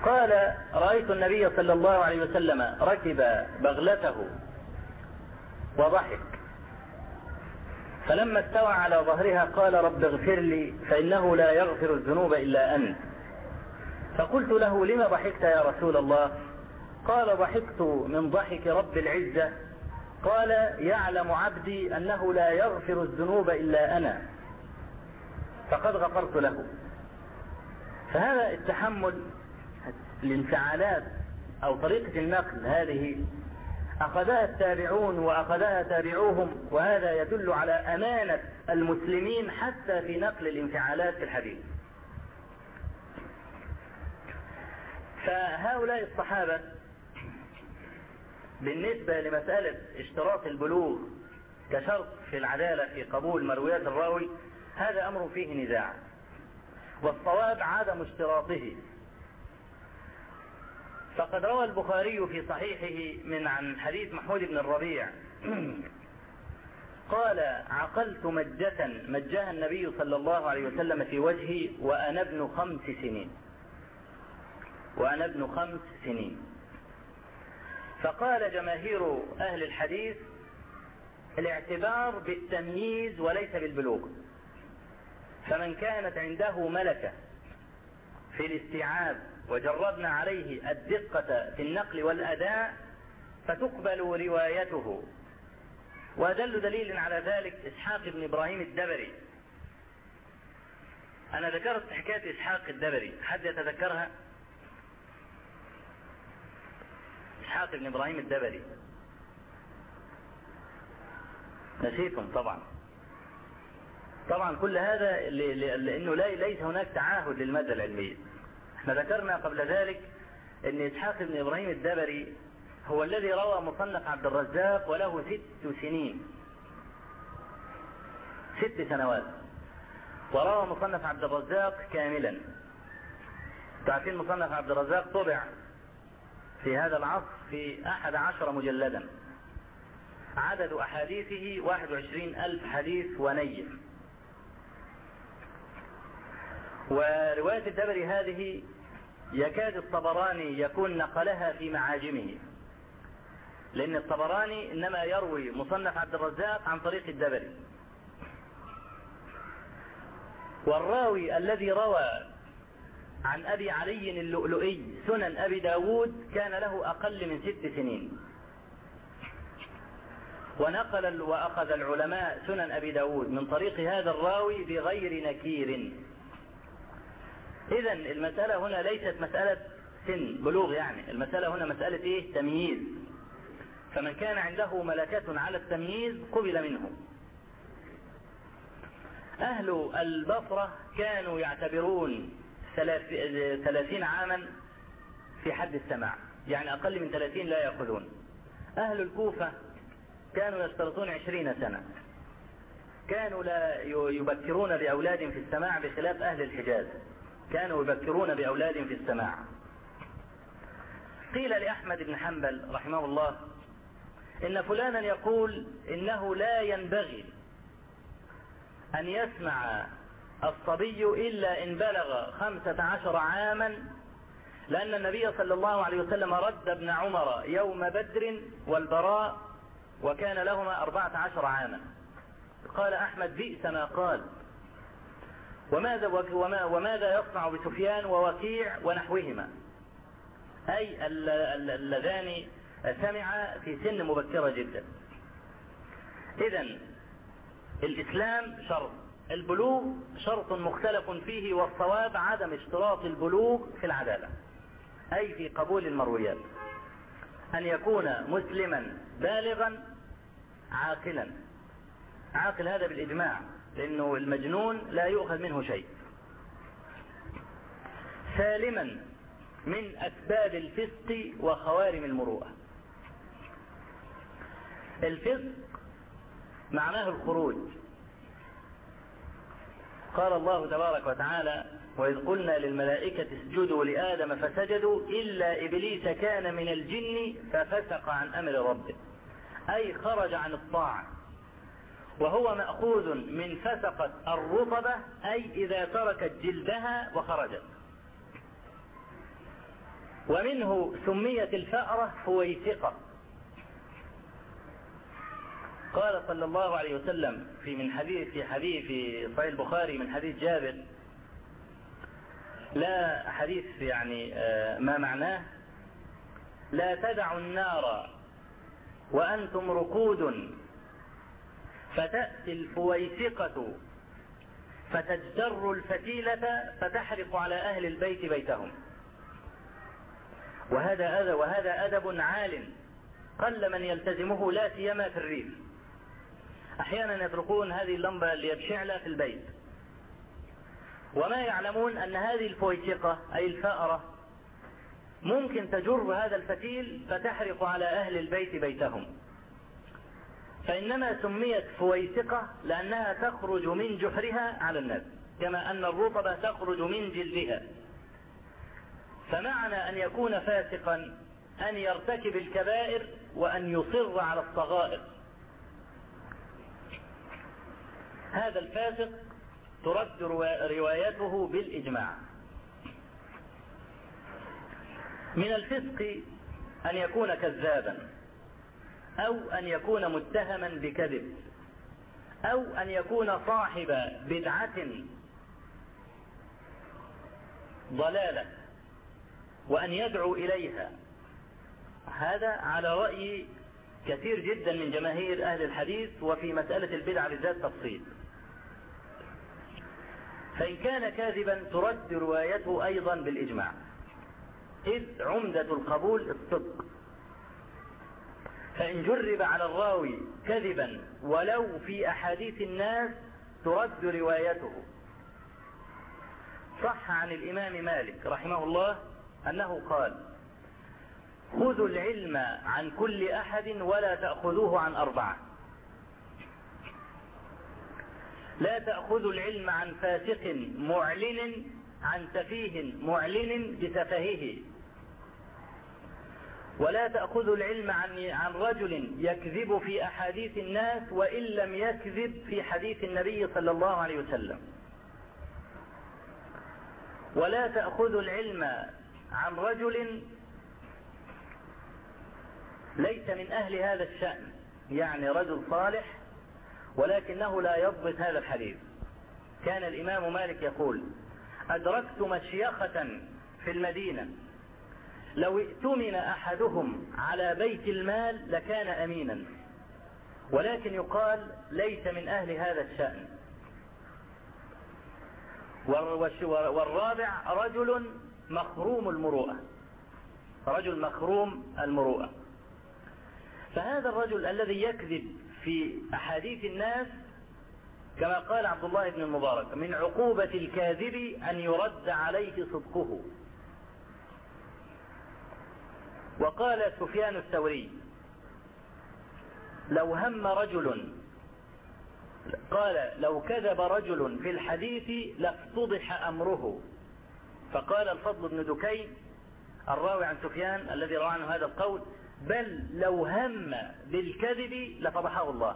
قال: رأيت النبي صلى الله عليه وسلم ركب بغلته وضحك، فلما استوى على ظهرها قال: رب اغفر لي فإنه لا يغفر الذنوب إلا أنت. فقلت له: لم ضحكت يا رسول الله؟ قال: ضحكت من ضحك رب العزة. قال: يعلم عبدي أنه لا يغفر الذنوب إلا أنا فقد غفرت له. فهذا التحمل الانفعالات أو طريقة النقل هذه أخذها التابعون وأخذها تابعوهم، وهذا يدل على أمانة المسلمين حتى في نقل الانفعالات في الحديث. فهؤلاء الصحابة بالنسبة لمسألة اشتراط البلوغ كشرط في العدالة في قبول مرويات الراوي، هذا أمر فيه نزاع، والصواب عدم اشتراطه. فقد روى البخاري في صحيحه عن حديث محمود بن الربيع قال: عقلت مجها النبي صلى الله عليه وسلم في وجهي وأنا ابن 5 سنين. فقال جماهير أهل الحديث: الاعتبار بالتمييز وليس بالبلوغ، فمن كانت عنده ملكة في الاستيعاب وجربنا عليه الدقة في النقل والأداء فتقبل روايته. وأدل دليل على ذلك إسحاق بن إبراهيم الدبري. أنا ذكرت حكاية إسحاق الدبري، حد يتذكرها؟ إسحاق بن إبراهيم الدبري نسيتم طبعا كل هذا لأنه ليس هناك تعاهد للمادة العلمية. احنا ذكرنا قبل ذلك أن إسحاق بن إبراهيم الدبري هو الذي روى مصنف عبد الرزاق وله 6 سنوات، وروى مصنف عبد الرزاق كاملا. تعرفين مصنف عبد الرزاق طبع في هذا العصر في 11 مجلدا، عدد أحاديثه 21,000 حديث ونيف. ورواية الدبري هذه يكاد الطبراني يكون نقلها في معاجمه، لأن الطبراني إنما يروي مصنف عبد الرزاق عن طريق الدبري. والراوي الذي روى عن أبي علي اللؤلؤي سنن أبي داود كان له أقل من 6 سنين، وأخذ العلماء سنن أبي داود من طريق هذا الراوي بغير نكير. إذن المسألة هنا ليست مسألة سن بلوغ، يعني المسألة هنا مسألة تمييز. فمن كان عنده ملكة على التمييز قبل منه. أهل البصرة كانوا يعتبرون 30 عاما في حد السماع، يعني أقل من 30 لا يأخذون. أهل الكوفة كانوا يشترطون 20 سنة، كانوا لا يبكرون بأولاد في السماع، بخلاف أهل الحجاز كانوا يبكرون بأولاد في السماع. قيل لأحمد بن حنبل رحمه الله إن فلانا يقول إنه لا ينبغي أن يسمع الصبي إلا إن بلغ 15 عاما، لأن النبي صلى الله عليه وسلم رد ابن عمر يوم بدر والبراء وكان لهما 14 عاما. قال أحمد: بئس ما قال، وماذا يصنع بسفيان ووكيع ونحوهما، أي اللذان سمع في سن مبكرة جدا. إذن الإسلام شرط، البلوغ شرط مختلف فيه، والصواب عدم اشتراط البلوغ في العدالة، أي في قبول المرويات، أن يكون مسلما بالغا عاقلا. عاقل هذا بالإجماع، لأنه المجنون لا يؤخذ منه شيء. سالما من أسباب الفسق وخوارم المروءة. الفسق معناه الخروج. قال الله تبارك وتعالى: وإذ قلنا للملائكة اسجدوا لآدم فسجدوا إلا إبليس كان من الجن ففسق عن أمر ربه، أي خرج عن الطاعة، وهو مأخوذ من فسقة الرطبة، أي إذا تركت جلدها وخرجت. ومنه سميت الفأرة فويسقة. قال صلى الله عليه وسلم في حديث في صحيح البخاري من حديث جابر، لا حديث يعني ما معناه: لا تدعوا النار وأنتم رقود فتأتي الفويسقة فتجتر الفتيلة فتحرق على أهل البيت بيتهم. وهذا أدب عال قل من يلتزمه، لا سيما في الريف. أحيانا يتركون هذه اللمبة اللي بشعلة في البيت، وما يعلمون أن هذه الفويسقة أي الفأرة ممكن تجر هذا الفتيل فتحرق على أهل البيت بيتهم. فإنما سميت فويسقة لأنها تخرج من جحرها على الناس، كما أن الرطبة تخرج من جلدها. فمعنى أن يكون فاسقا أن يرتكب الكبائر وأن يصر على الصغائر. هذا الفاسق ترد روايته بالإجماع. من الفسق أن يكون كذابا، أو أن يكون متهما بكذب، أو أن يكون صاحب بدعة ضلالة وأن يدعو إليها. هذا على رأي كثير جدا من جماهير أهل الحديث، وفي مسألة البدعة بالذات تفصيل. فإن كان كاذبا ترد روايته أيضا بالإجماع، إذ عمدة القبول الصدق. فإن جرب على الراوي كذبا ولو في أحاديث الناس ترد روايته. صح عن الإمام مالك رحمه الله أنه قال: خذوا العلم عن كل أحد ولا تأخذوه عن أربعة. لا تأخذوا العلم عن فاسق معلن عن سفيه معلن بسفهه، ولا تأخذوا العلم عن رجل يكذب في أحاديث الناس وإن لم يكذب في حديث النبي صلى الله عليه وسلم، ولا تأخذوا العلم عن رجل ليس من أهل هذا الشأن، يعني رجل صالح ولكنه لا يضبط هذا الحديث. كان الإمام مالك يقول: أدركت مشيخة في المدينة لو ائتمن أحدهم على بيت المال لكان أمينا، ولكن يقال ليس من أهل هذا الشأن. والرابع رجل مخروم المروءة، رجل مخروم المروءة. فهذا الرجل الذي يكذب في أحاديث الناس كما قال عبد الله بن المبارك: من عقوبة الكاذب أن يرد عليه صدقه. وقال سفيان الثوري: لو هم رجل، قال: لو كذب رجل في الحديث لافتضح أمره. فقال الفضل بن دكين الراوي عن سفيان الذي روى عنه هذا القول: بل لو هم بالكذب لفضحه الله.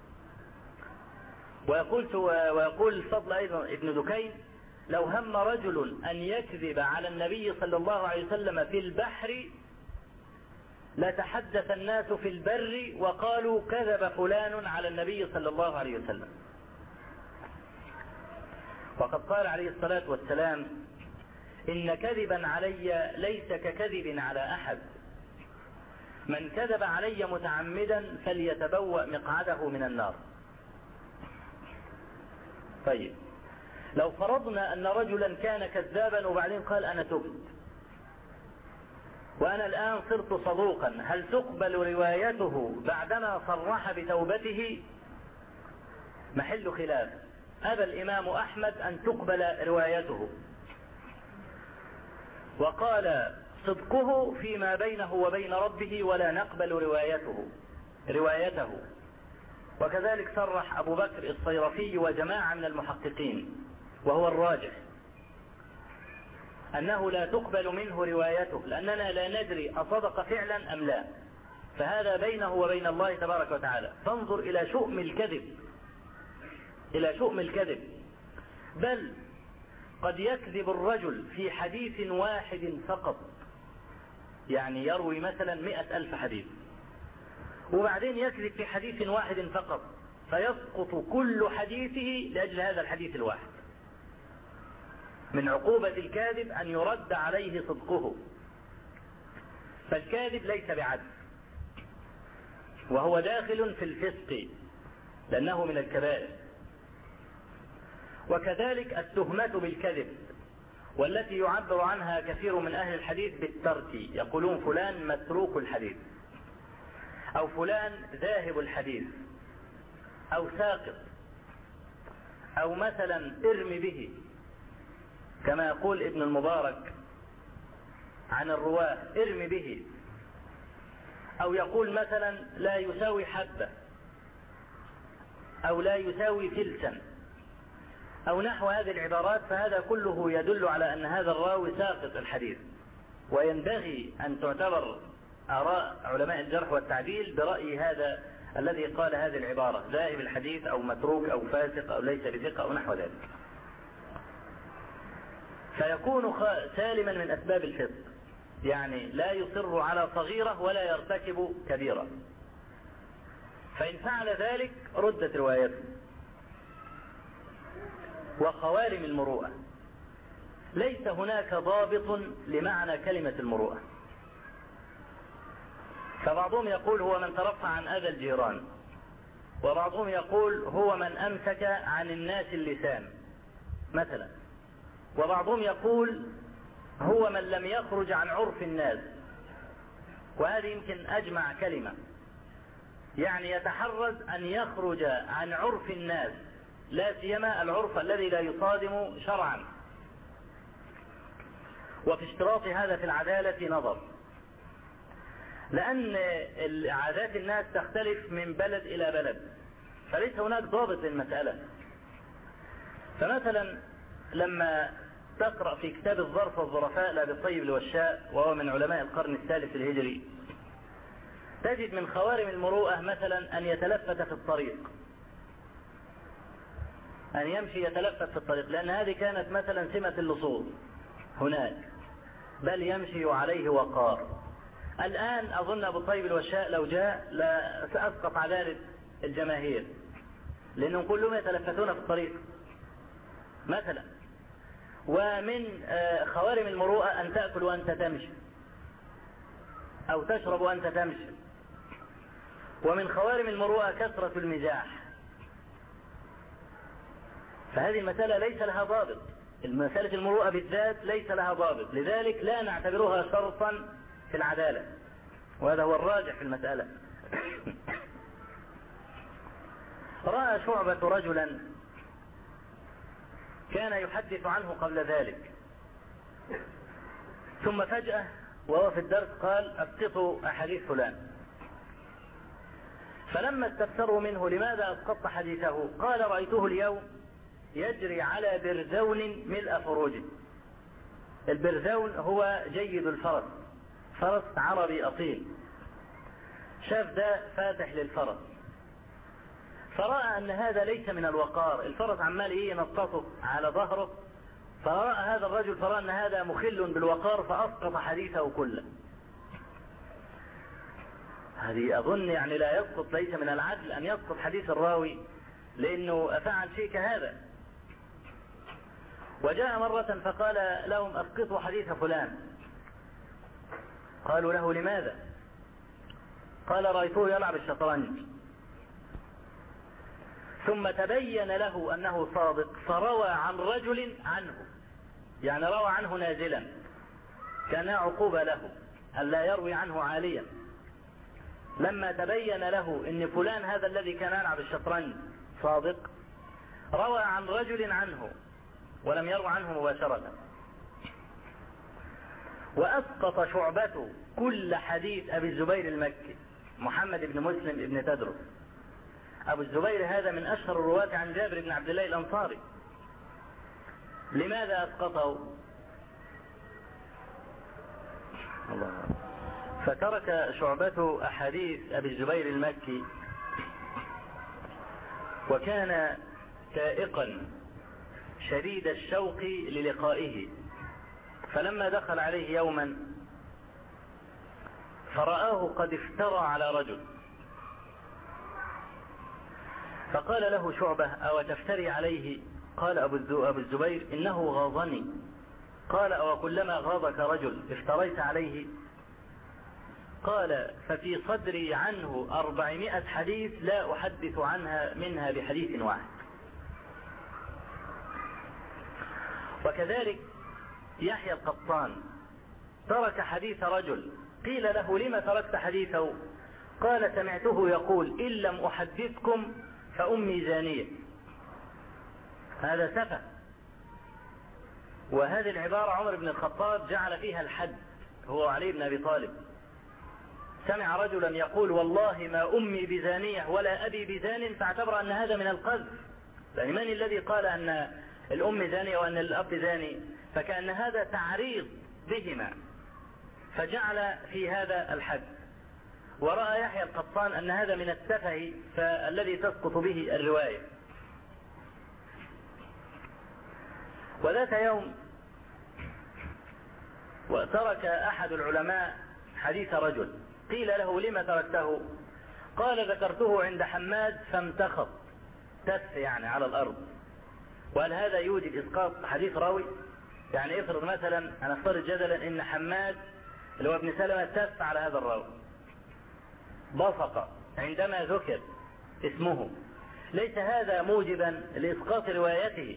ويقول الفضل أيضا ابن دكين: لو هم رجل أن يكذب على النبي صلى الله عليه وسلم في البحر لتحدث الناس في البر وقالوا كذب فلان على النبي صلى الله عليه وسلم. وقد قال عليه الصلاة والسلام: إن كذبا علي ليس ككذب على أحد، من كذب علي متعمدا فليتبوأ مقعده من النار. طيب، لو فرضنا أن رجلا كان كذابا وبعدين قال: أنا تبت وأنا الآن صرت صدوقا، هل تقبل روايته بعدما صرح بتوبته؟ محل خلاف. أبى الإمام أحمد أن تقبل روايته، وقال: صدقه فيما بينه وبين ربه ولا نقبل روايته. وكذلك صرح أبو بكر الصيرفي وجماعة من المحققين، وهو الراجح، أنه لا تقبل منه روايته، لأننا لا ندري أصدق فعلا أم لا، فهذا بينه وبين الله تبارك وتعالى. فانظر إلى شؤم الكذب. بل قد يكذب الرجل في حديث واحد فقط يعني يروي مثلا 100,000 حديث، وبعدين يكذب في حديث واحد فقط، فيسقط كل حديثه لأجل هذا الحديث الواحد. من عقوبة الكاذب أن يرد عليه صدقه. فالكاذب ليس بعدل، وهو داخل في الفسق لأنه من الكبائر. وكذلك التهمة بالكذب، والتي يعبر عنها كثير من أهل الحديث بالترك، يقولون فلان متروك الحديث، أو فلان ذاهب الحديث، أو ساقط، أو مثلا ارم به، كما يقول ابن المبارك عن الرواه ارم به، أو يقول مثلا لا يساوي حبة، أو لا يساوي فلسا، أو نحو هذه العبارات. فهذا كله يدل على أن هذا الراوي ساقط الحديث، وينبغي أن تعتبر آراء علماء الجرح والتعديل برأي هذا الذي قال هذه العبارة، ذاهب الحديث أو متروك أو فاسق أو ليس بثقة أو نحو ذلك. فيكون سالما من أسباب الفسق، يعني لا يصر على صغيرة ولا يرتكب كبيرة، فإن فعل ذلك ردت روايته. وخوارم المروءة، ليس هناك ضابط لمعنى كلمة المروءة. فبعضهم يقول هو من ترفع عن أذى الجيران، وبعضهم يقول هو من أمسك عن الناس اللسان مثلا، وبعضهم يقول هو من لم يخرج عن عرف الناس، وهذه يمكن أجمع كلمة، يعني يتحرز أن يخرج عن عرف الناس، لا سيما العرف الذي لا يصادم شرعا. وفي اشتراط هذا في العدالة نظر، لأن عادات الناس تختلف من بلد إلى بلد، فليس هناك ضابط للمسألة. فمثلا لما تقرأ في كتاب الظرف والظرفاء لأبي الطيب الوشاء، وهو من علماء القرن الثالث الهجري، تجد من خوارم المروءة مثلا أن يتلفت في الطريق، أن يمشي يتلفت في الطريق، لأن هذه كانت مثلا سمة اللصوص هناك، بل يمشي عليه وقار. الآن أظن أبو الطيب الوشاء لو جاء لا سأسقط عدالة الجماهير، لأنهم كلهم يتلفتون في الطريق مثلا. ومن خوارم المروءة أن تأكل وأنت تمشي، أو تشرب وأنت تمشي. ومن خوارم المروءة كثرة المزاح. فهذه المسألة ليس لها ضابط، المسألة المروءة بالذات ليس لها ضابط، لذلك لا نعتبرها شرطا في العدالة، وهذا هو الراجح في المسألة. رأى شعبة رجلا كان يحدث عنه قبل ذلك، ثم فجأة وهو في الدرس قال أسقطوا أحاديث فلان. فلما استفسروا منه لماذا أسقطت حديثه قال رأيته اليوم يجري على برزون ملء فروجه. البرزون هو جيد الفرس، فرس عربي أصيل، شاف ده فاتح للفرس، فرأى أن هذا ليس من الوقار، الفرس عمال ينططه على ظهره، فرأى هذا الرجل فرأى أن هذا مخل بالوقار فأسقط حديثه كله. هذه أظن يعني لا يسقط، ليس من العدل أن يسقط حديث الراوي لأنه فعل شيء كهذا. وجاء مرة فقال لهم أسقطوا حديث فلان، قالوا له لماذا؟ قال رأيته يلعب الشطرنج. ثم تبين له أنه صادق، فروى عن رجل عنه، يعني روى عنه نازلا، كان عقوبة له ألا يروي عنه عاليا. لما تبين له أن فلان هذا الذي كان يلعب الشطرنج صادق، روى عن رجل عنه ولم يروى عنه مباشرة. وأسقط شعبة كل حديث أبي الزبير المكي محمد بن مسلم بن تدرس. أبو الزبير هذا من أشهر الرواة عن جابر بن عبد الله الأنصاري. لماذا أسقطه؟ فترك شعبة أحاديث أبي الزبير المكي، وكان تائقا شديد الشوق للقائه. فلما دخل عليه يوما فرآه قد افترى على رجل، فقال له شعبة: أو تفتري عليه؟ قال أبو الزبير: إنه غاضني. قال: أو كلما غاضك رجل افتريت عليه؟ قال: ففي صدري عنه 400 حديث لا أحدث منها بحديث واحد. وكذلك يحيى القطان ترك حديث رجل، قيل له: لما تركت حديثه؟ قال: سمعته يقول: إن لم أحدثكم فأمي زانية. هذا سفه. وهذه العبارة عمر بن الخطاب جعل فيها الحد، هو علي بن أبي طالب. سمع رجلا يقول: والله ما أمي بزانية ولا أبي بزان، فاعتبر أن هذا من القذف، يعني من الذي قال أن الأم زانية وأن الأب زاني؟ فكأن هذا تعريض بهما، فجعل في هذا الحد. ورأى يحيى القطان أن هذا من السفه فالذي تسقط به الرواية. وذات يوم وترك أحد العلماء حديث رجل، قيل له: لما تركته؟ قال: ذكرته عند حماد فامتخط، تف يعني على الأرض. وهل هذا يوجب إسقاط حديث راوي؟ يعني افرض مثلا، أنا افترض جدلا إن حماد اللي هو ابن سلمة تف على هذا الراوي، بصق عندما ذكر اسمه، ليس هذا موجبا لإسقاط روايته.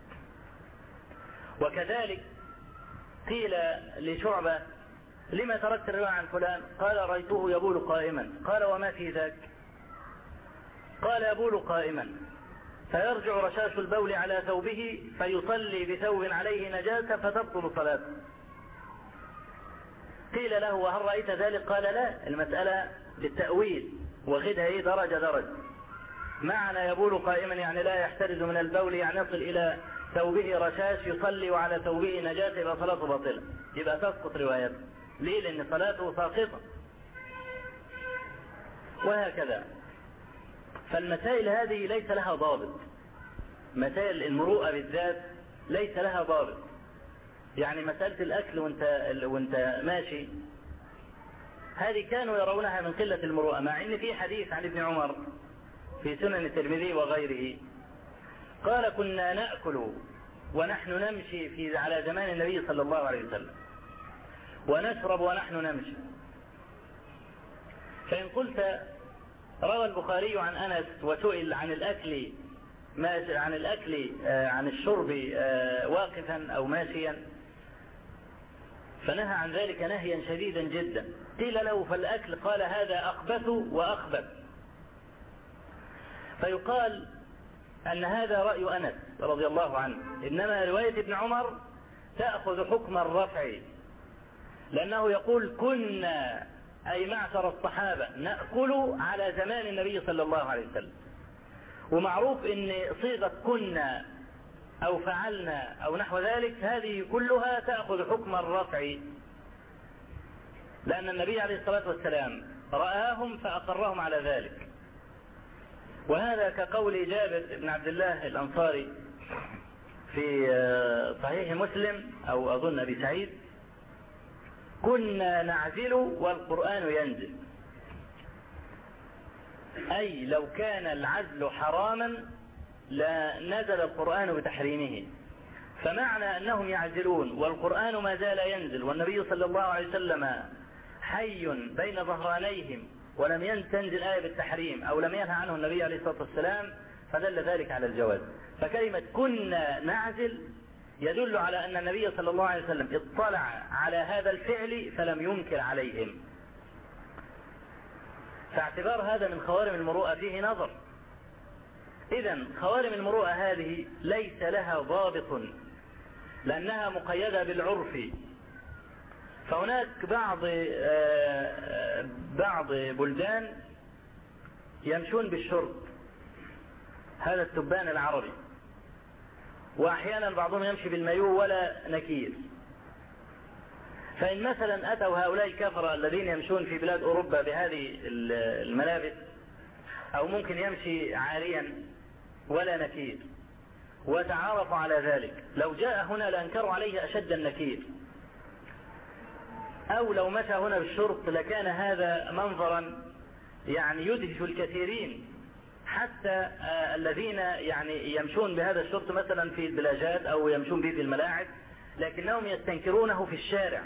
وكذلك قيل لشعبة: لما تركت الرواية عن فلان؟ قال: رأيته يبول قائما. قال: وما في ذاك؟ قال: يبول قائما فيرجع رشاش البول على ثوبه فيصلي بثوب عليه نجاسة فتبطل صلاته. قيل له: وهل رأيت ذلك؟ قال: لا، المسألة بالتأويل، وخذها درجة. معنى يبول قائما يعني لا يحترز من البول، يعني يصل إلى ثوبه رشاش يصلي وعلى ثوبه نجاسة، يبقى صلاته باطلة، يبقى تسقط روايته. ليه؟ لأن صلاته ساقطة. وهكذا. فالمسائل هذه ليس لها ضابط، مسائل المروءة بالذات ليس لها ضابط. يعني مسألة الأكل وانت ماشي، هذه كانوا يرونها من قلة المروءة، مع ان في حديث عن ابن عمر في سنن الترمذي وغيره قال: كنا نأكل ونحن نمشي على زمان النبي صلى الله عليه وسلم، ونشرب ونحن نمشي. فإن قلت: روى البخاري عن أنس وسئل عن الأكل عن الشرب واقفا أو ماشيا، فنهى عن ذلك نهيا شديدا جدا. قيل له: فالأكل؟ قال: هذا أخبث وأخبث. فيقال أن هذا رأي أنس رضي الله عنه، إنما رواية ابن عمر تأخذ حكم الرفع، لأنه يقول: كنا أي معشر الصحابة نأكل على زمان النبي صلى الله عليه وسلم. ومعروف ان صيغة كنا او فعلنا او نحو ذلك هذه كلها تأخذ حكم الرفع، لأن النبي عليه الصلاة والسلام رآهم فأقرهم على ذلك. وهذا كقول جابر بن عبد الله الأنصاري في صحيح مسلم أو أظن أبي سعيد: كنا نعزل والقرآن ينزل. أي لو كان العزل حراما لنزل القرآن بتحريمه. فمعنى أنهم يعزلون والقرآن ما زال ينزل والنبي صلى الله عليه وسلم حي بين ظهرانيهم ولم تنزل آية بالتحريم أو لم ينهى عنه النبي عليه الصلاة والسلام، فدل ذلك على الجواز. فكلمة كنا نعزل يدل على أن النبي صلى الله عليه وسلم اطلع على هذا الفعل فلم ينكر عليهم. فاعتبار هذا من خوارم المروءة فيه نظر. إذن خوارم المروءة هذه ليس لها ضابط لأنها مقيدة بالعرف. فهناك بعض بلدان يمشون بالشرط، هذا التبان العربي، وأحيانا بعضهم يمشي بالمايو ولا نكير. فإن مثلا أتوا هؤلاء الكفرة الذين يمشون في بلاد أوروبا بهذه الملابس، أو ممكن يمشي عاريا ولا نكير، وتعارفوا على ذلك، لو جاء هنا لأنكروا عليه أشد النكير. أو لو مشى هنا بالشرط لكان هذا منظرا يعني يدهش الكثيرين، حتى الذين يعني يمشون بهذا الشرط مثلا في البلاجات أو يمشون به في الملاعب، لكنهم يستنكرونه في الشارع.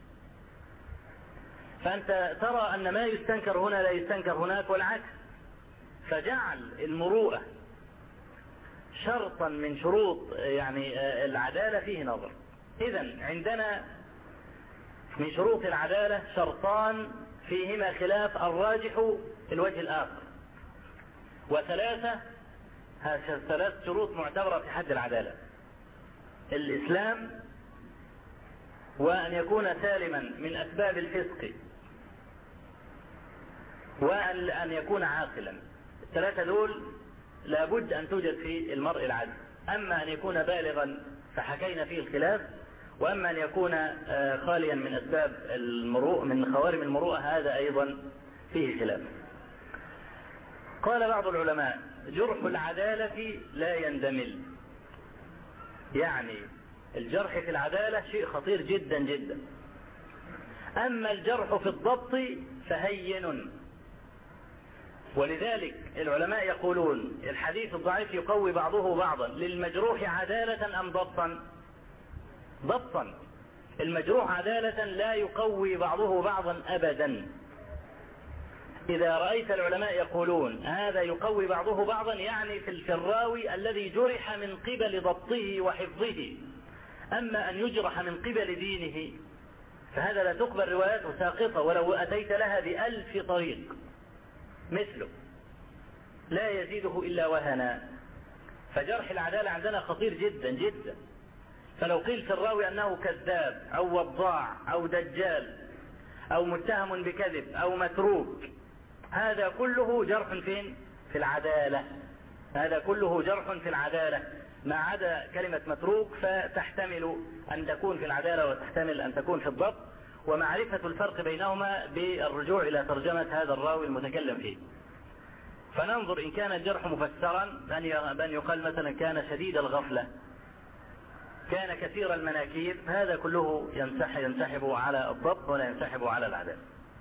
فأنت ترى أن ما يستنكر هنا لا يستنكر هناك والعكس. فجعل المروءة شرطا من شروط يعني العدالة فيه نظر. إذن عندنا من شروط العدالة شرطان فيهما خلاف، الراجح الوجه الآخر، وثلاثة، ثلاث شروط معتبرة في حد العدالة: الإسلام، وأن يكون سالما من أسباب الفسق، وأن يكون عاقلا. الثلاثة دول لابد أن توجد في المرء العدل. أما أن يكون بالغا فحكينا فيه الخلاف، وأما أن يكون خاليا من أسباب المروءة من خوارم المروءة هذا أيضا فيه خلاف. قال بعض العلماء: جرح العدالة لا يندمل. يعني الجرح في العدالة شيء خطير جدا جدا، أما الجرح في الضبط فهين. ولذلك العلماء يقولون الحديث الضعيف يقوي بعضه بعضا. للمجروح عدالة أم ضبطا؟ ضبطا. المجروح عدالة لا يقوي بعضه بعضا أبدا. إذا رأيت العلماء يقولون هذا يقوي بعضه بعضا، يعني في الراوي الذي جرح من قبل ضبطه وحفظه. أما أن يجرح من قبل دينه فهذا لا تقبل رواياته ساقطة ولو أتيت لها ب1000 طريق مثله، لا يزيده إلا وهنا. فجرح العدالة عندنا خطير جدا جدا. فلو قيل في الراوي أنه كذاب أو وضاع أو دجال أو متهم بكذب أو متروك، هذا كله جرح فين؟ في العدالة. هذا كله جرح في العدالة، ما عدا كلمة متروك فتحتمل أن تكون في العدالة وتحتمل أن تكون في الضبط، ومعرفة الفرق بينهما بالرجوع إلى ترجمة هذا الراوي المتكلم فيه. فننظر إن كان الجرح مفسرا بأن يقال مثلا كان شديد الغفلة، كان كثير المناكير، هذا كله ينسحب على الضبط ولا ينسحب على العدالة.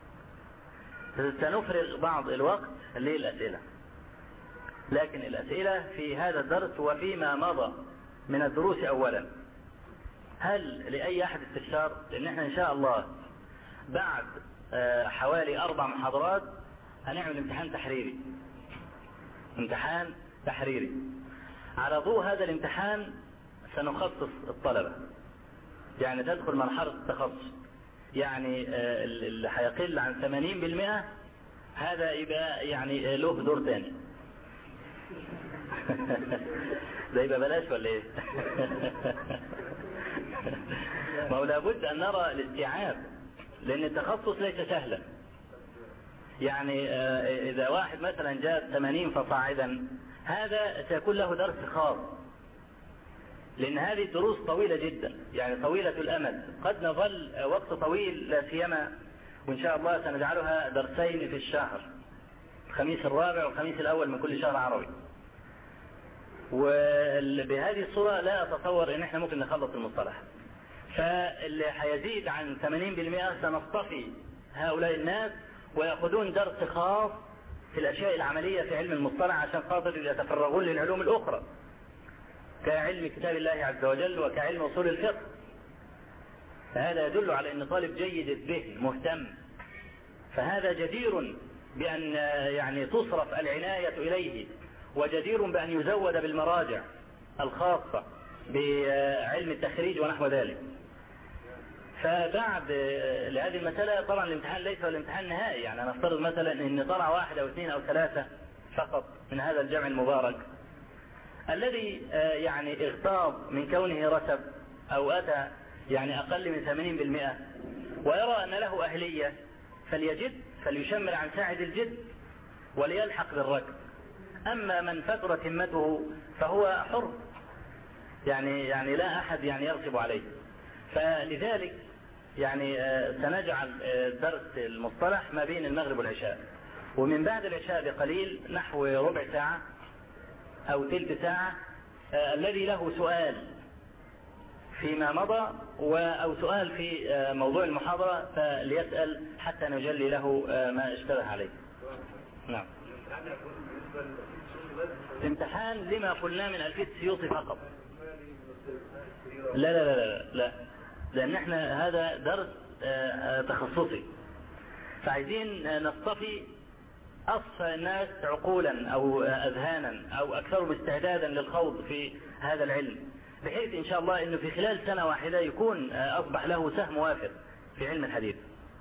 سنفرغ بعض الوقت للأسئلة، لكن الأسئلة في هذا الدرس وفيما مضى من الدروس أولا. هل لأي أحد استفسار؟ لأن احنا إن شاء الله بعد حوالي 4 محاضرات هنعمل امتحان تحريري. امتحان تحريري. على ضوء هذا الامتحان سنخصص الطلبة، يعني تدخل مرحلة التخصص. يعني اللي هيقل عن 80% هذا يبقى يعني له دور تاني. ده يبقى بلاش ولا ايه؟ ما هو لابد ان نرى الاستيعاب، لان التخصص ليس سهلا. يعني اذا واحد مثلا جاب 80 فصاعدا هذا سيكون له درس خاص، لان هذه الدروس طويلة جدا، يعني طويلة الامد. قد نظل وقت طويل، لا سيما وان شاء الله سنجعلها درسين في الشهر، الخميس الرابع والخميس الاول من كل شهر عربي. وبهذه الصورة لا أتصور إن إحنا ممكن نخلص المصطلح. فاللي هيزيد عن 80% سنصطفي هؤلاء الناس ويأخذون درس خاص في الأشياء العملية في علم المصطلح، عشان خاطر يتفرغون للعلوم الأخرى كعلم كتاب الله عز وجل وكعلم أصول الفقه. فهذا يدل على أن طالب جيد الذهن مهتم، فهذا جدير بأن يعني تصرف العناية إليه، وجدير بأن يزود بالمراجع الخاصة بعلم التخريج ونحو ذلك. فبعد لهذه المسألة طبعا الامتحان ليس هو الامتحان النهائي، يعني نفترض مثلا ان طلع 1 أو 2 أو 3 فقط من هذا الجمع المبارك الذي يعني اغتاظ من كونه رسب أو أتى يعني أقل من 80% ويرى أن له أهلية، فليجد، فليشمر عن ساعد الجد وليلحق بالركب. أما من فترت همته فهو حر، يعني لا أحد يعني يرغب عليه. فلذلك يعني سنجعل درس المصطلح ما بين المغرب والعشاء، ومن بعد العشاء بقليل نحو ربع ساعة أو ثلث ساعة الذي له سؤال فيما مضى أو سؤال في موضوع المحاضرة فليسأل حتى نجلي له ما اشتبه عليه. نعم. امتحان لما قلنا من ألفية السيوطي فقط. لا لا لا لا لا، لأن احنا هذا درس تخصصي، فعايزين نصطفي أصفى الناس عقولا أو أذهانا أو أكثرهم استعدادا للخوض في هذا العلم، بحيث إن شاء الله أنه في خلال سنة واحدة يكون أصبح له سهم وافر في علم الحديث.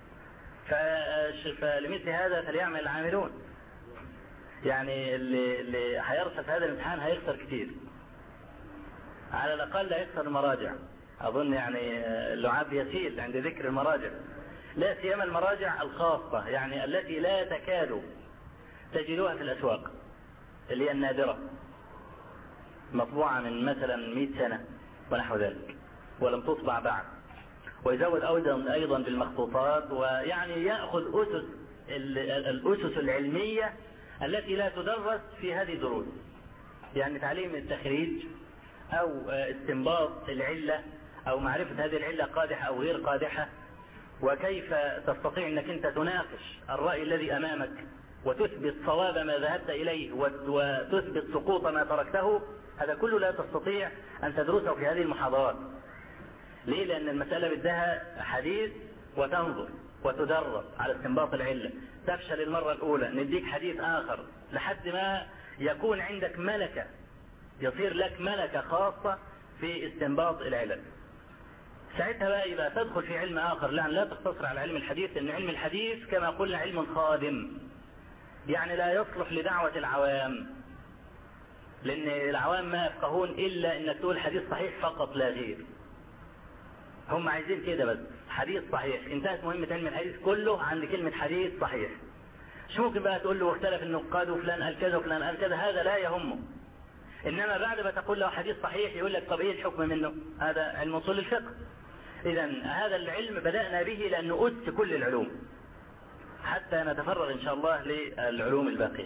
فلمثل هذا فليعمل العاملون. يعني اللي هيرسل في هذا الامتحان هيخسر كتير، على الأقل هيخسر المراجع. أظن يعني اللعاب يسيل عند ذكر المراجع، لا سيما المراجع الخاصة، يعني التي لا تكاد تجدوها في الأسواق، اللي هي النادرة، مطبوعة من مثلا 100 سنة ونحو ذلك ولم تطبع بعد، ويزود أيضا بالمخطوطات، ويعني يأخذ الأسس العلمية التي لا تدرس في هذه الدروس، يعني تعليم التخريج أو استنباط العلة أو معرفة هذه العلة قادحة أو غير قادحة، وكيف تستطيع أنك أنت تناقش الرأي الذي أمامك وتثبت صواب ما ذهبت إليه وتثبت سقوط ما تركته. هذا كله لا تستطيع أن تدرسه في هذه المحاضرات. ليه؟ لأن المسألة بدها حديث وتنظر وتدرب على استنباط العلة. تفشل المرة الأولى نديك حديث آخر لحد ما يكون عندك ملكة، يصير لك ملكة خاصة في استنباط العلل. ساعتها بقى يبقى تدخل في علم آخر، لأن لا تقتصر على علم الحديث، لأن علم الحديث كما قلنا علم خادم، يعني لا يصلح لدعوة العوام، لأن العوام ما يفقهون إلا إنك تقول حديث صحيح فقط لا غير. هم عايزين كده بس، حديث صحيح. انتهت مهمة علم الحديث كله عند كلمة حديث صحيح. مش ممكن بقى تقول له اختلف النقاد وفلان قال كذا وفلان قال كذا، هذا لا يهمه. إنما بعد ما تقول له حديث صحيح يقول لك طب إيه الحكم منه؟ هذا علم أصول الفقه. إذا هذا العلم بدأنا به لأنه أس كل العلوم حتى نتفرغ إن شاء الله للعلوم الباقية.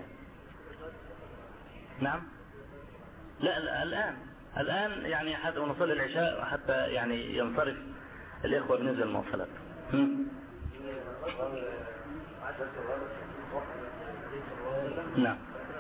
نعم. لا الآن يعني حتى نصلي العشاء حتى يعني ينصرف الإخوة بنزل المواصلات. نعم.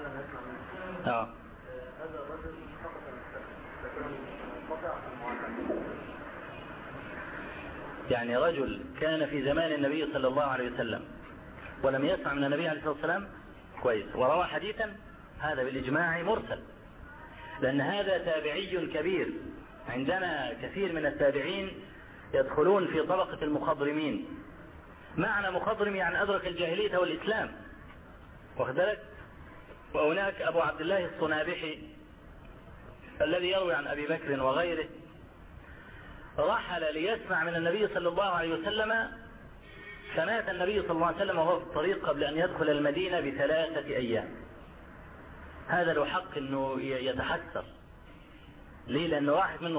يعني رجل كان في زمان النبي صلى الله عليه وسلم ولم يسمع من النبي عليه الصلاة والسلام كويس وروى حديثا، هذا بالإجماع مرسل، لأن هذا تابعي كبير. عندنا كثير من التابعين يدخلون في طبقة المخضرمين. معنى مخضرم يعني أدرك الجاهلية والإسلام، واخد بالك. وهناك أبو عبد الله الصنابحي الذي يروي عن أبي بكر وغيره، رحل ليسمع من النبي صلى الله عليه وسلم، فمات النبي صلى الله عليه وسلم وهو في الطريق قبل أن يدخل المدينة ب3 أيام. هذا له حق أنه يتحسر. ليه؟ لأنه راحت منه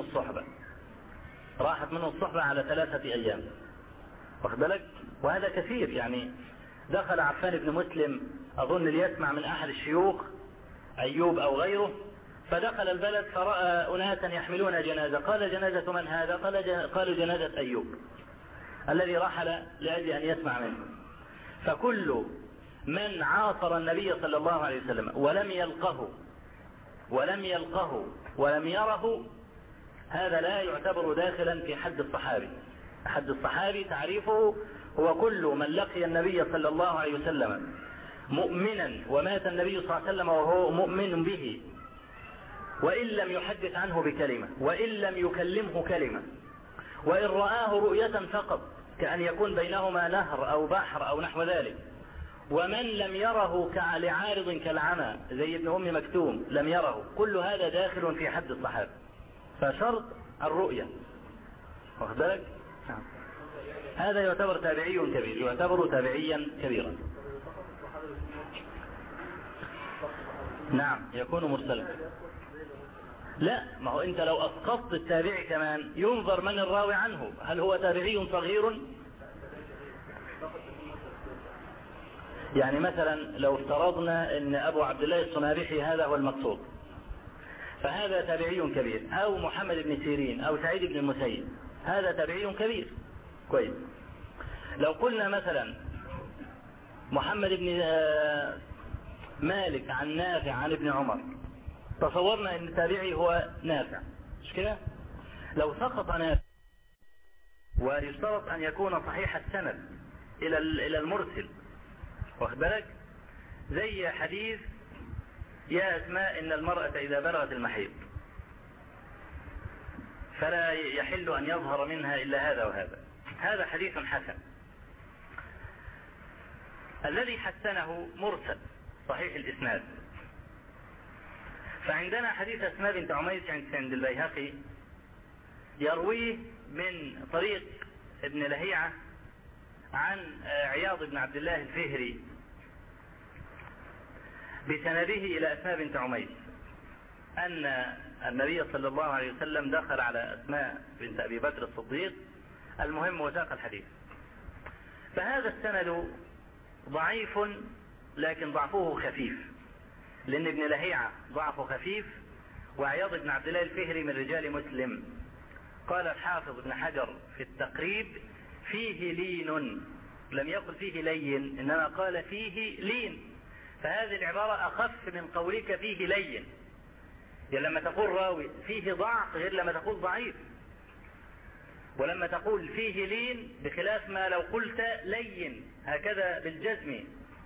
الصحبة على 3 أيام، واخد بالك. وهذا كثير، يعني دخل عفان بن مسلم أظن ليسمع من أحد الشيوخ أيوب أو غيره، فدخل البلد فرأى أناسا يحملون جنازة، قال جنازة من هذا؟ قالوا جنازة أيوب الذي رحل لأجل أن يسمع منه. فكل من عاصر النبي صلى الله عليه وسلم ولم يلقه ولم يره، هذا لا يعتبر داخلا في حد الصحابي. حد الصحابي تعريفه هو كل من لقي النبي صلى الله عليه وسلم مؤمنا ومات النبي صلى الله عليه وسلم وهو مؤمن به، وإن لم يحدث عنه بكلمة، وإن لم يكلمه كلمة، وإن رآه رؤية فقط كأن يكون بينهما نهر أو بحر أو نحو ذلك، ومن لم يره لعارض كالعمى زي ابن أم مكتوم لم يره، كل هذا داخل في حد الصحابة. فشرط الرؤية، واخد بالك. هذا يعتبر تابعي كبير، يعتبر تابعيا كبيرا. نعم يكون مرسلا. لا، ما هو انت لو اسقطت التابعي كمان ينظر من الراوي عنه، هل هو تابعي صغير؟ يعني مثلا لو افترضنا ان ابو عبد الله الصنابحي هذا هو المقصود، فهذا تابعي كبير. أو محمد بن سيرين أو سعيد بن المسيب، هذا تابعي كبير. كويس. لو قلنا مثلا محمد بن مالك عن نافع عن ابن عمر، تصورنا ان التابعي هو نافع، مش كده؟ لو سقط نافع، ويشترط ان يكون صحيح السند الى المرسل، واخد بالك؟ زي حديث يا أسماء إن المرأة إذا بلغت المحيض فلا يحل أن يظهر منها إلا هذا وهذا، هذا حديث حسن. الذي حسنه مرسل صحيح الإسناد. فعندنا حديث أسماء بنت عميس عند البيهقي يرويه من طريق ابن لهيعة عن عياض بن عبد الله الفهري بسنده إلى أسماء بنت عميس أن النبي صلى الله عليه وسلم دخل على أسماء بنت أبي بكر الصديق، المهم وساق الحديث. فهذا السند ضعيف، لكن ضعفه خفيف، لأن ابن لهيعة ضعفه خفيف، وعياض بن عبد الله الفهري من رجال مسلم. قال الحافظ ابن حجر في التقريب فيه لين، لم يقل فيه لين، إنما قال فيه لين. فهذه العبارة أخف من قولك فيه لين. يعني لما تقول راوي فيه ضعف غير لما تقول ضعيف، ولما تقول فيه لين بخلاف ما لو قلت لين هكذا بالجزم.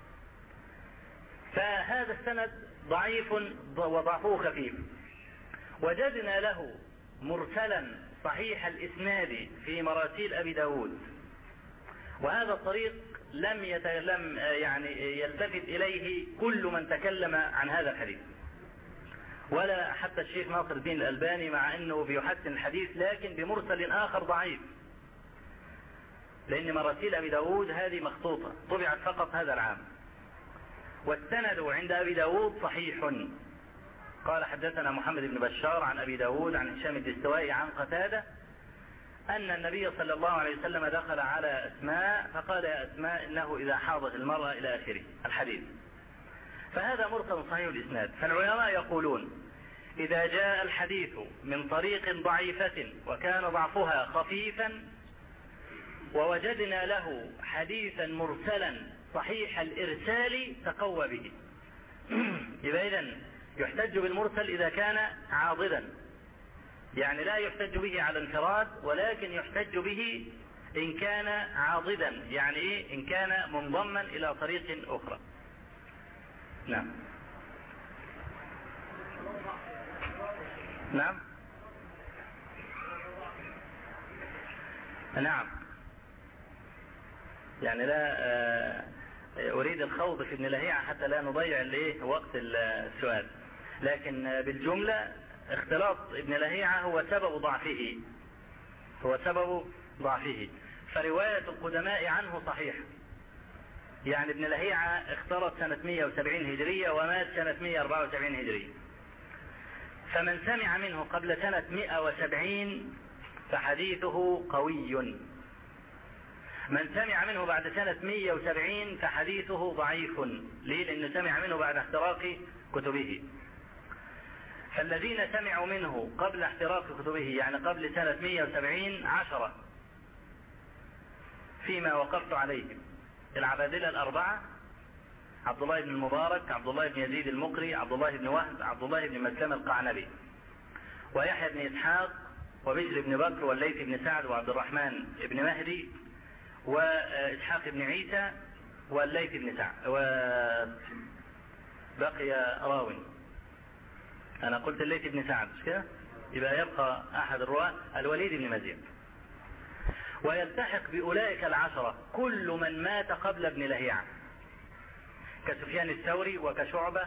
فهذا السند ضعيف وضعفه خفيف. وجدنا له مرسلا صحيح الإسناد في مراسيل أبي داود، وهذا الطريق لم يلتفت إليه كل من تكلم عن هذا الحديث، ولا حتى الشيخ ناصر الدين الألباني، مع أنه بيحسن الحديث لكن بمرسل آخر ضعيف، لأن مراسيل أبي داود هذه مخطوطة طبعت فقط هذا العام. والسند عند أبي داود صحيح. قال حدثنا محمد بن بشار عن أبي داود عن هشام الدستوائي عن قتادة أن النبي صلى الله عليه وسلم دخل على أسماء فقال يا أسماء إنه إذا حاضت المرأة إلى آخره الحديث. فهذا مرسل صحيح الإسناد. فالعلماء يقولون إذا جاء الحديث من طريق ضعيفة وكان ضعفها خفيفا ووجدنا له حديثا مرسلا صحيح الإرسال تقوى به. يبقى إذن يحتج بالمرسل إذا كان عاضدا، يعني لا يحتج به على انفراد، ولكن يحتج به إن كان عاضدا، يعني إيه؟ إن كان منضما إلى طريق أخرى. نعم نعم نعم. يعني لا أريد الخوض في ابن لهيعة حتى لا نضيع وقت السؤال، لكن بالجملة اختلاط ابن لهيعة هو سبب ضعفه. فرواية القدماء عنه صحيح. يعني ابن لهيعة اختلط سنة 170 هجرية ومات سنة 174 هجرية، فمن سمع منه قبل سنة 170 فحديثه قوي، من سمع منه بعد سنة 170 فحديثه ضعيف. ليه؟ لأنه سمع منه بعد احتراق كتبه. فالذين سمعوا منه قبل احتراق كتبه، يعني قبل سنة 170 10 فيما وقفت عليهم: العبادلة الأربعة، عبد الله بن المبارك، عبد الله بن يزيد المقري، عبد الله بن وهب، عبد الله بن مسلم القعنبي، ويحيى بن إسحاق، وبشر بن بكر، والليث بن سعد، وعبد الرحمن بن مهدي، وإسحاق بن عيسى، والليث بن سعد، وبقي راوي. أنا قلت الليث بن سعد مش كده؟ يبقى يبقى أحد الرواة الوليد بن مزيد. ويلتحق بأولئك العشرة كل من مات قبل ابن لهيعة، كسفيان الثوري وكشعبة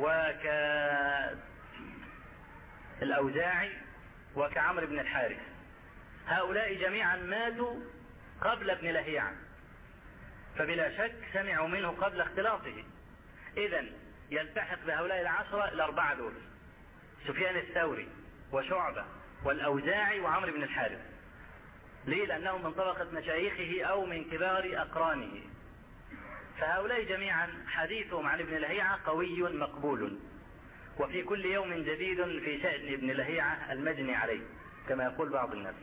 وكالأوزاعي وكعمر بن الحارث. هؤلاء جميعا ماتوا قبل ابن لهيعة، فبلا شك سمعوا منه قبل اختلاطه. إذن يلتحق بهؤلاء العشرة الأربعة دول: سفيان الثوري وشعبة والأوزاعي وعمر بن الحارث. ليه؟ لأنهم من طبقة مشايخه أو من كبار أقرانه. فهؤلاء جميعا حديثهم عن ابن لهيعة قوي مقبول. وفي كل يوم جديد في شأن ابن لهيعة المجني عليه كما يقول بعض الناس.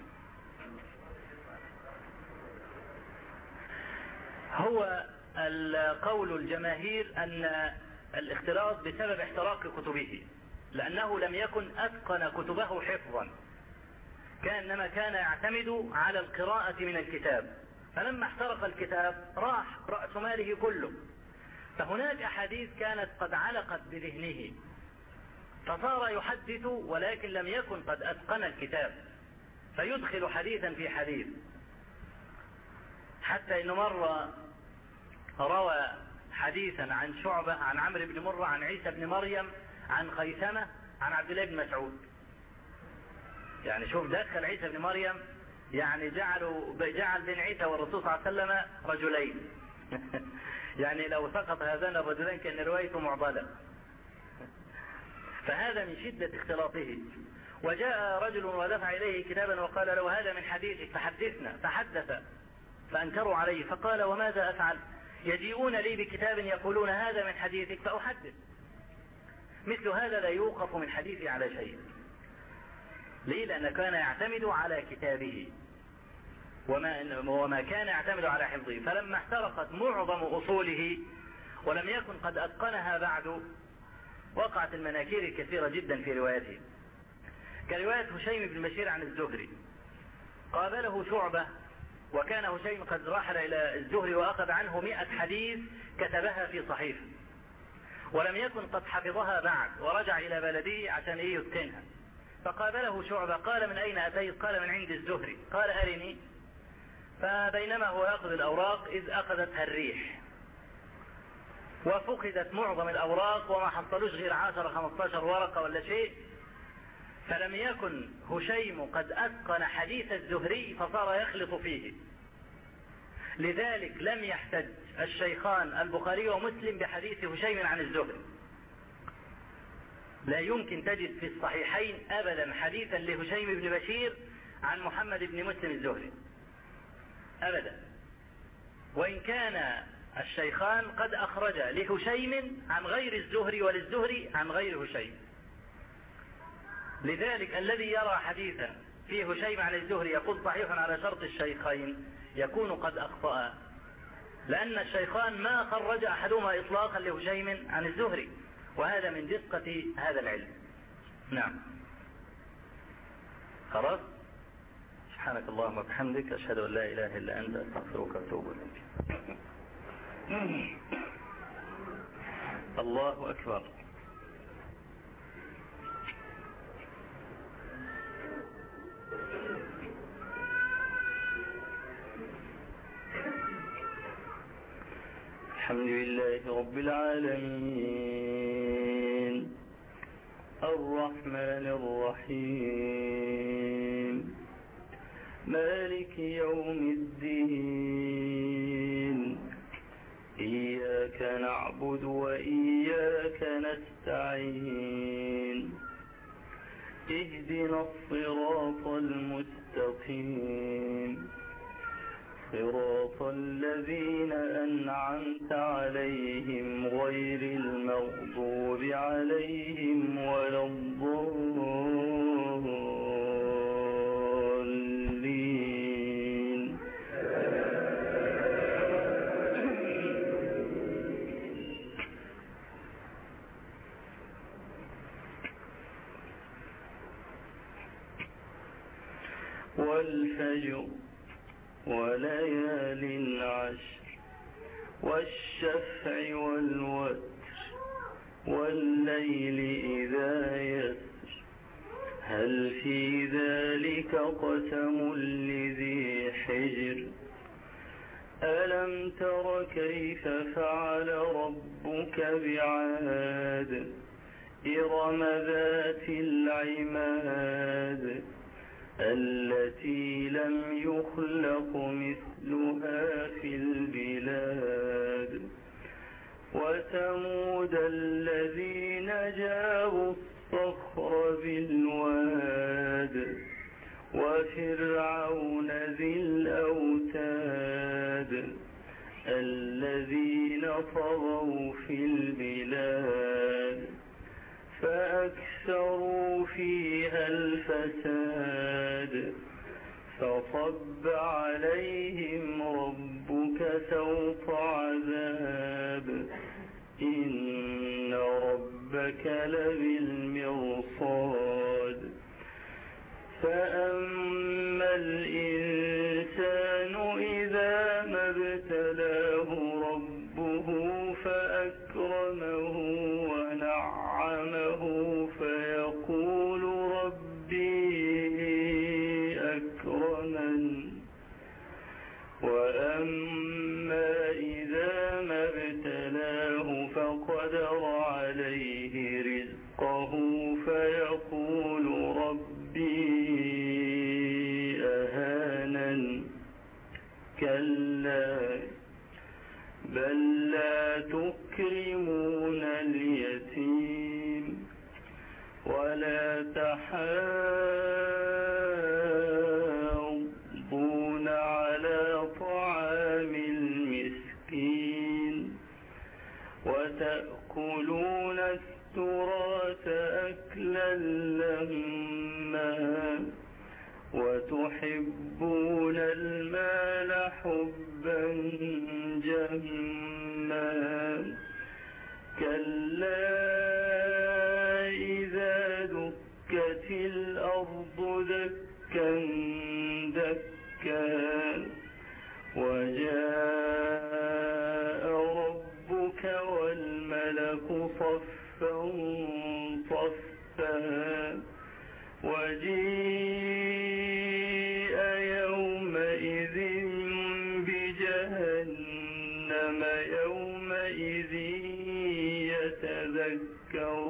هو القول الجماهير أن الاختلاط بسبب احتراق كتبه، لأنه لم يكن أتقن كتبه حفظا، كأنما كان يعتمد على القراءة من الكتاب، فلما احترق الكتاب راح رأس ماله كله. فهناك أحاديث كانت قد علقت بذهنه فصار يحدث ولكن لم يكن قد أتقن الكتاب، فيدخل حديثا في حديث، حتى إنه مرة روى حديثا عن شعبة عن عمرو بن مرة عن عيسى بن مريم عن خيثمة عن عبد الله بن مسعود. يعني شوف دخل عيسى بن مريم، يعني جعل بين عيسى والرسول صلى الله عليه وسلم رجلين يعني لو سقط هذان الرجلين كان روايته معضلة. فهذا من شدة اختلاطه. وجاء رجل ودفع إليه كتابا وقال له هذا من حديثك فحدثنا، فحدث فأنكروا عليه، فقال وماذا أفعل؟ يجيئون لي بكتاب يقولون هذا من حديثك فأحدث. مثل هذا لا يوقف من حديثه على شيء. ليه؟ لأنه كان يعتمد على كتابه وما كان يعتمد على حفظه. فلما احترقت معظم أصوله ولم يكن قد أتقنها بعد، وقعت المناكير الكثيرة جدا في روايته، كرواية هشيم بن بشير عن الزهري. قابله شعبة وكان هشيم قد رحل إلى الزهري وأخذ عنه 100 حديث كتبها في صحيفة، ولم يكن قد حفظها بعد، ورجع إلى بلده عشان يتقنها. فقابله شعبة قال من أين أتيت؟ قال من عند الزهري. قال أرني. فبينما هو يأخذ الأوراق إذ أخذتها الريح وفقدت معظم الأوراق وما حصلوش غير 10-15 ورقة ولا شيء. فلم يكن هشيم قد أتقن حديث الزهري فصار يخلط فيه. لذلك لم يحتج الشيخان البخاري ومسلم بحديث هشيم عن الزهري. لا يمكن تجد في الصحيحين أبدا حديثا لهشيم بن بشير عن محمد بن مسلم الزهري أبدا، وإن كان الشيخان قد أخرج لهشيم عن غير الزهري وللزهري عن غير هشيم. لذلك الذي يرى حديثا فيه هشيم عن الزهري يقول صحيح على شرط الشيخين يكون قد أخطأ، لأن الشيخان ما خرج أحدهما إطلاقا لهشيم عن الزهري، وهذا من دقة هذا العلم. نعم. خلاص. سبحانك اللهم وبحمدك أشهد أن لا إله إلا أنت أستغفرك وأتوب إليك. الله أكبر. الحمد لله رب العالمين الرحمن الرحيم مالك يوم الدين إياك نعبد وإياك نستعين اهدنا الصراط المستقيم صراط الذين أنعمت عليهم غير المغضوب عليهم ولا الضالين. والفجر وليال عشر والشفع والوتر والليل إذا يسر هل في ذلك قسم لذي حجر ألم تر كيف فعل ربك بعاد إرم ذات العماد التي لم يخلق مثلها في البلاد وثمود الذين جابوا الصخر بالواد وفرعون ذي الأوتاد الذين طغوا في البلاد فأكثروا فيها الفساد فصب عليهم ربك سوط عذاب إن ربك لبالمرصاد فأما الإنسان إذا ما ابتلاه ربه فأكرمه ونعمه فيقول ربي أكرمن وأما إذا ما ابتلاه فقدر عليه رزقه فيقول ربي أهانن كلا بل لا تكرمون اليتيم ولا تحاضون على طعام المسكين وتأكلون التراث أكلا لما وتحبون المال حبا جما كلا إذا دكت الأرض دكا دكا وجاء ربك والملك صفا صفا وجيء يومئذ بجهنم يومئذ يتذكر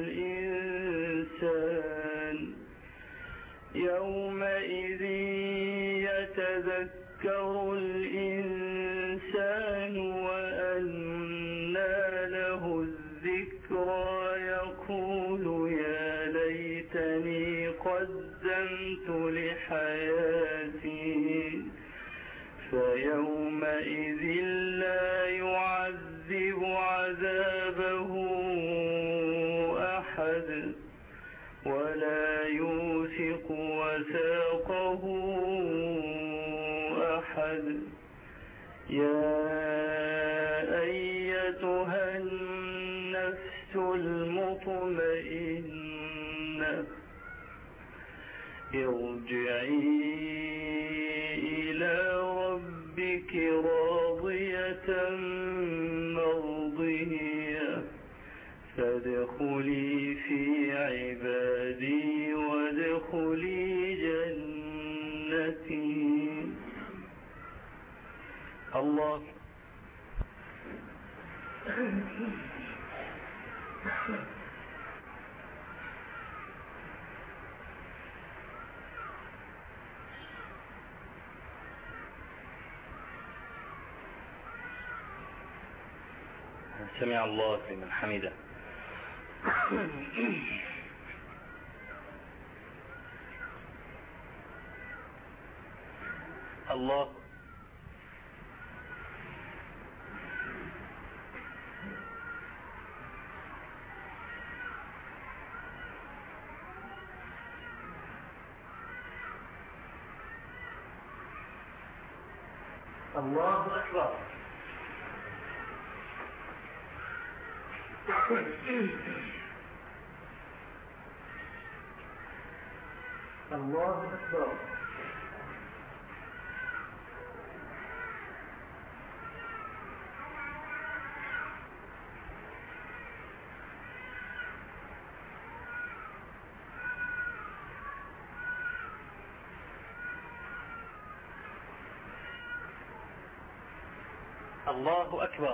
الإنسان وأنى له الذكرى يقول يا ليتني قدمت لحياتي فيومئذ لا يعذب عذابه أحد ولا يوثق وثاقه أحد يا أيتها النفس المطمئنة ارجعي إلى ربك راضية مرضية فادخلي في عبادي وادخلي جنتي. الله سمع الله لمن حمده. الله الله أكبر. الله أكبر. الله أكبر.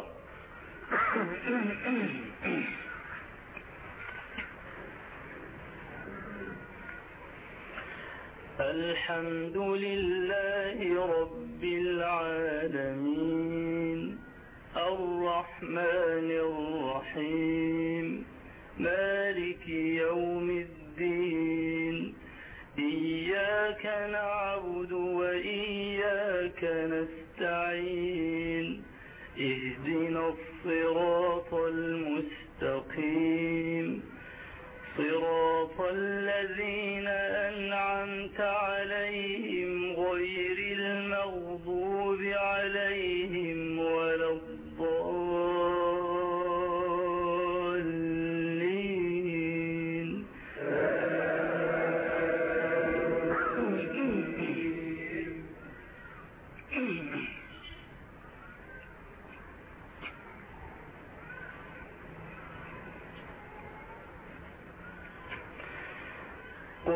الحمد لله رب العالمين الرحمن الرحيم مالك يوم الدين إياك نعبد وإياك نستعين اهدنا الصراط المستقيم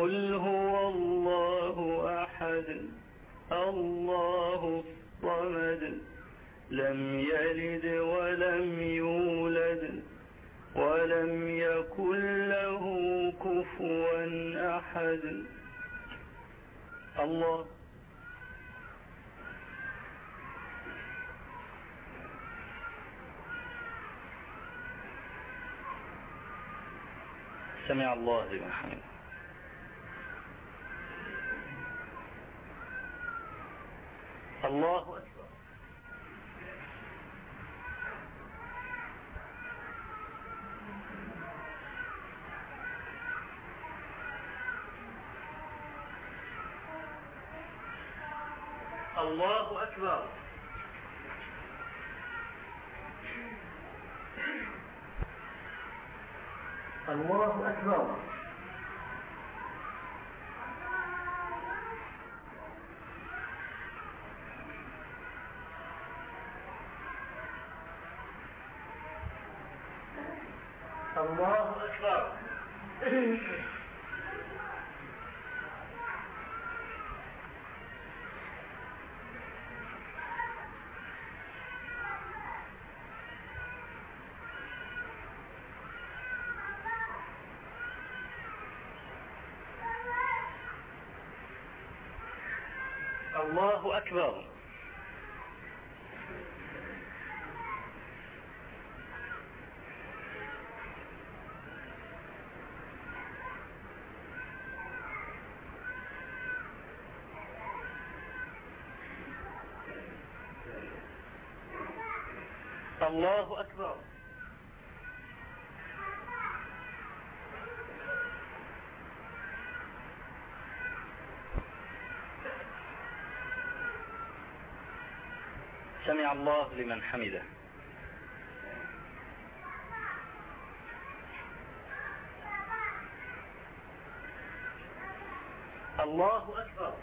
قل هو الله أحد الله الصمد لم يلد ولم يولد ولم يكن له كفوا أحد. الله. سمع الله لمن حمده. الله أكبر. الله أكبر. الله أكبر. الله أكبر. الله أكبر. الله أكبر. سمع الله لمن حمده. الله أكبر.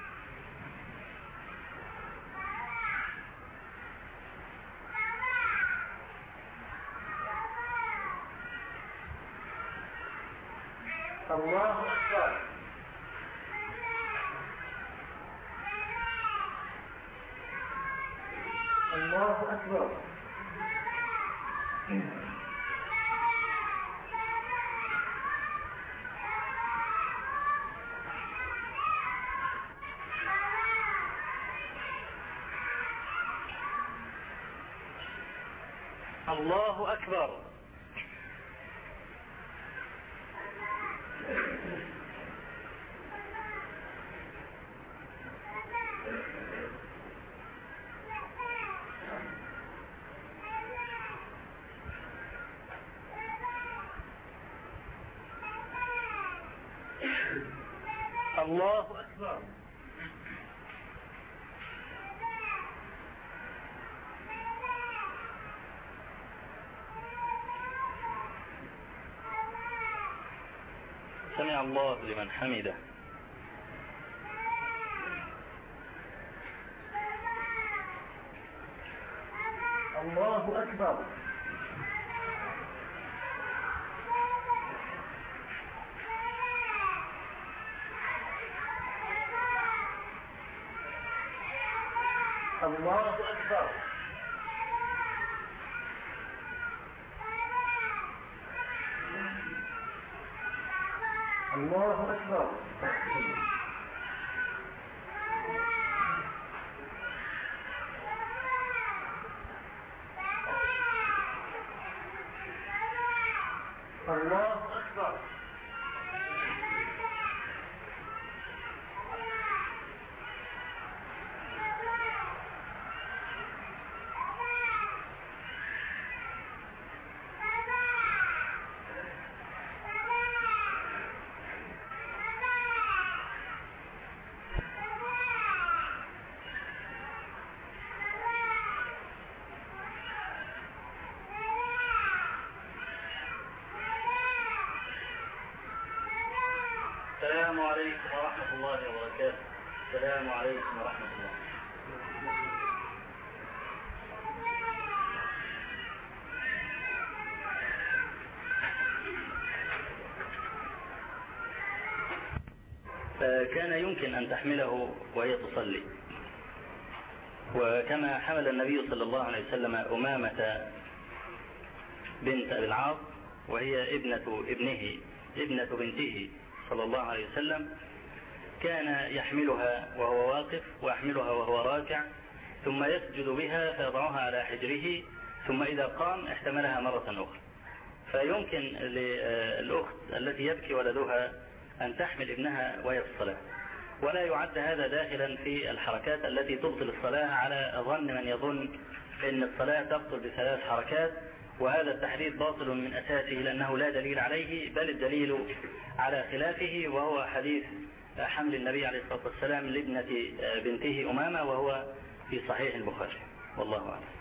الله أكبر. الله أكبر. الله أكبر. الله أكبر. سمع الله لمن حمده. الله أكبر. الله أكبر. الله أكبر. الله أكبر. السلام عليكم ورحمة الله وبركاته. السلام عليكم ورحمة الله. كان يمكن أن تحمله وهي تصلي، وكما حمل النبي صلى الله عليه وسلم أمامة بنت أبي العاص وهي ابنة بنته صلى الله عليه وسلم، كان يحملها وهو واقف ويحملها وهو راكع، ثم يسجد بها فيضعها على حجره، ثم إذا قام احتملها مرة أخرى. فيمكن للأخت التي يبكي ولدها أن تحمل ابنها وهي في الصلاة، ولا يعد هذا داخلا في الحركات التي تبطل الصلاة على ظن من يظن أن الصلاة تبطل ب3 حركات، وهذا التحديد باطل من أساسه لأنه لا دليل عليه، بل الدليل على خلافه، وهو حديث حمل النبي عليه الصلاة والسلام لابنة بنته أمامة، وهو في صحيح البخاري، والله أعلم.